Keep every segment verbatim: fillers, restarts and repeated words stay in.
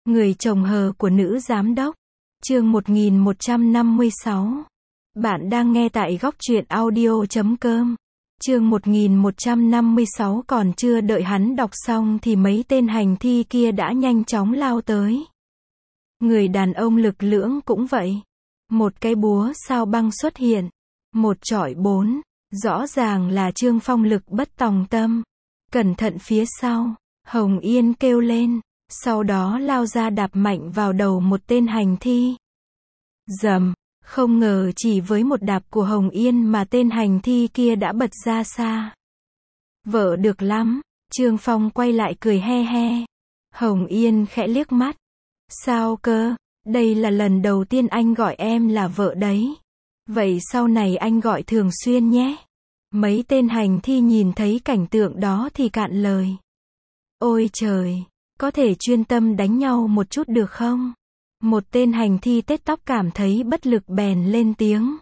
Người chồng hờ của nữ giám đốc. Chương một nghìn một trăm năm mươi sáu. Bạn đang nghe tại góc truyện audio chấm com. Chương một nghìn một trăm năm mươi sáu. Còn chưa đợi hắn đọc xong thì mấy tên hành thi kia đã nhanh chóng lao tới. Người đàn ông lực lưỡng cũng vậy. Một cái búa sao băng xuất hiện. Một chọi bốn. Rõ ràng là Trương Phong lực bất tòng tâm. Cẩn thận phía sau. Hồng Yên kêu lên. Sau đó lao ra đạp mạnh vào đầu một tên hành thi. Dầm, không ngờ chỉ với một đạp của Hồng Yên mà tên hành thi kia đã bật ra xa. Vợ được lắm, Trương Phong quay lại cười he he. Hồng Yên khẽ liếc mắt. Sao cơ, đây là lần đầu tiên anh gọi em là vợ đấy. Vậy sau này anh gọi thường xuyên nhé. Mấy tên hành thi nhìn thấy cảnh tượng đó thì cạn lời. Ôi trời! Có thể chuyên tâm đánh nhau một chút được không? Một tên hành thi tết tóc cảm thấy bất lực bèn lên tiếng.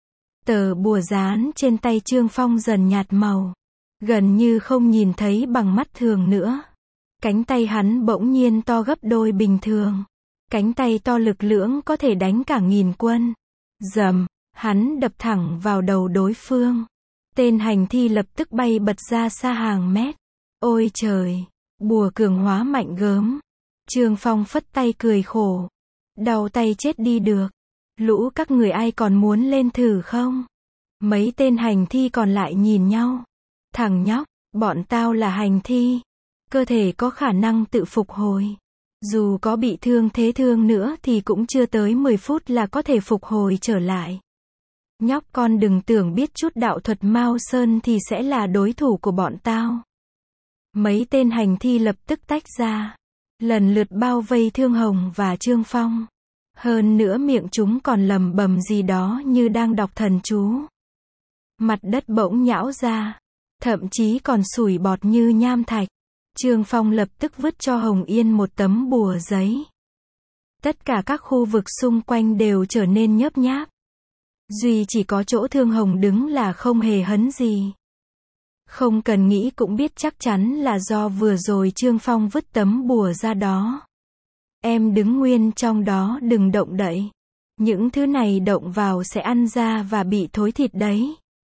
Tờ bùa dán trên tay Trương Phong dần nhạt màu. Gần như không nhìn thấy bằng mắt thường nữa. Cánh tay hắn bỗng nhiên to gấp đôi bình thường. Cánh tay to lực lưỡng có thể đánh cả nghìn quân. Dầm, hắn đập thẳng vào đầu đối phương. Tên hành thi lập tức bay bật ra xa hàng mét. Ôi trời! Bùa cường hóa mạnh gớm. Trương Phong phất tay cười khổ. Đau tay chết đi được. Lũ các người ai còn muốn lên thử không? Mấy tên hành thi còn lại nhìn nhau. Thằng nhóc, bọn tao là hành thi. Cơ thể có khả năng tự phục hồi. Dù có bị thương thế thương nữa thì cũng chưa tới mười phút là có thể phục hồi trở lại. Nhóc con đừng tưởng biết chút đạo thuật Mao Sơn thì sẽ là đối thủ của bọn tao. Mấy tên hành thi lập tức tách ra. Lần lượt bao vây Thương Hồng và Trương Phong. Hơn nữa miệng chúng còn lầm bầm gì đó như đang đọc thần chú. Mặt đất bỗng nhão ra. Thậm chí còn sủi bọt như nham thạch. Trương Phong lập tức vứt cho Hồng Yên một tấm bùa giấy. Tất cả các khu vực xung quanh đều trở nên nhớp nháp. Duy chỉ có chỗ Thương Hồng đứng là không hề hấn gì. Không cần nghĩ cũng biết chắc chắn là do vừa rồi Trương Phong vứt tấm bùa ra đó. Em đứng nguyên trong đó đừng động đậy. Những thứ này động vào sẽ ăn ra và bị thối thịt đấy.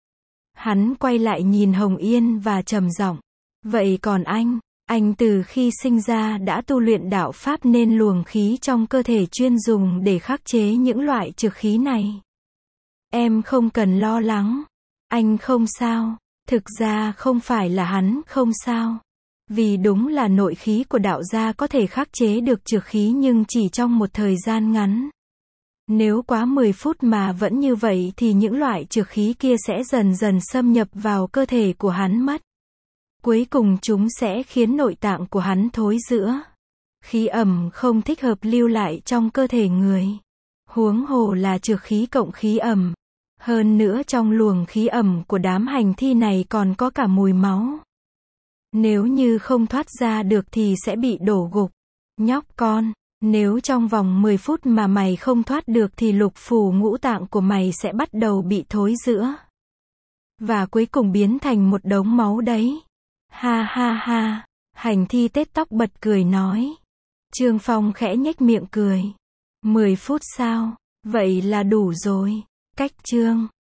Hắn quay lại nhìn Hồng Yên và trầm giọng. Vậy còn anh, anh từ khi sinh ra đã tu luyện đạo pháp nên luồng khí trong cơ thể chuyên dùng để khắc chế những loại trược khí này. Em không cần lo lắng. Anh không sao. Thực ra không phải là hắn không sao. Vì đúng là nội khí của đạo gia có thể khắc chế được trược khí nhưng chỉ trong một thời gian ngắn. Nếu quá mười phút mà vẫn như vậy thì những loại trược khí kia sẽ dần dần xâm nhập vào cơ thể của hắn mất. Cuối cùng chúng sẽ khiến nội tạng của hắn thối rữa. Khí ẩm không thích hợp lưu lại trong cơ thể người. Huống hồ là trược khí cộng khí ẩm. Hơn nữa trong luồng khí ẩm của đám hành thi này còn có cả mùi máu. Nếu như không thoát ra được thì sẽ bị đổ gục. Nhóc con, nếu trong vòng mười phút mà mày không thoát được thì lục phủ ngũ tạng của mày sẽ bắt đầu bị thối rữa. Và cuối cùng biến thành một đống máu đấy. Ha ha ha, hành thi tết tóc bật cười nói. Trương Phong khẽ nhếch miệng cười. Mười phút sao, vậy là đủ rồi. Cách chương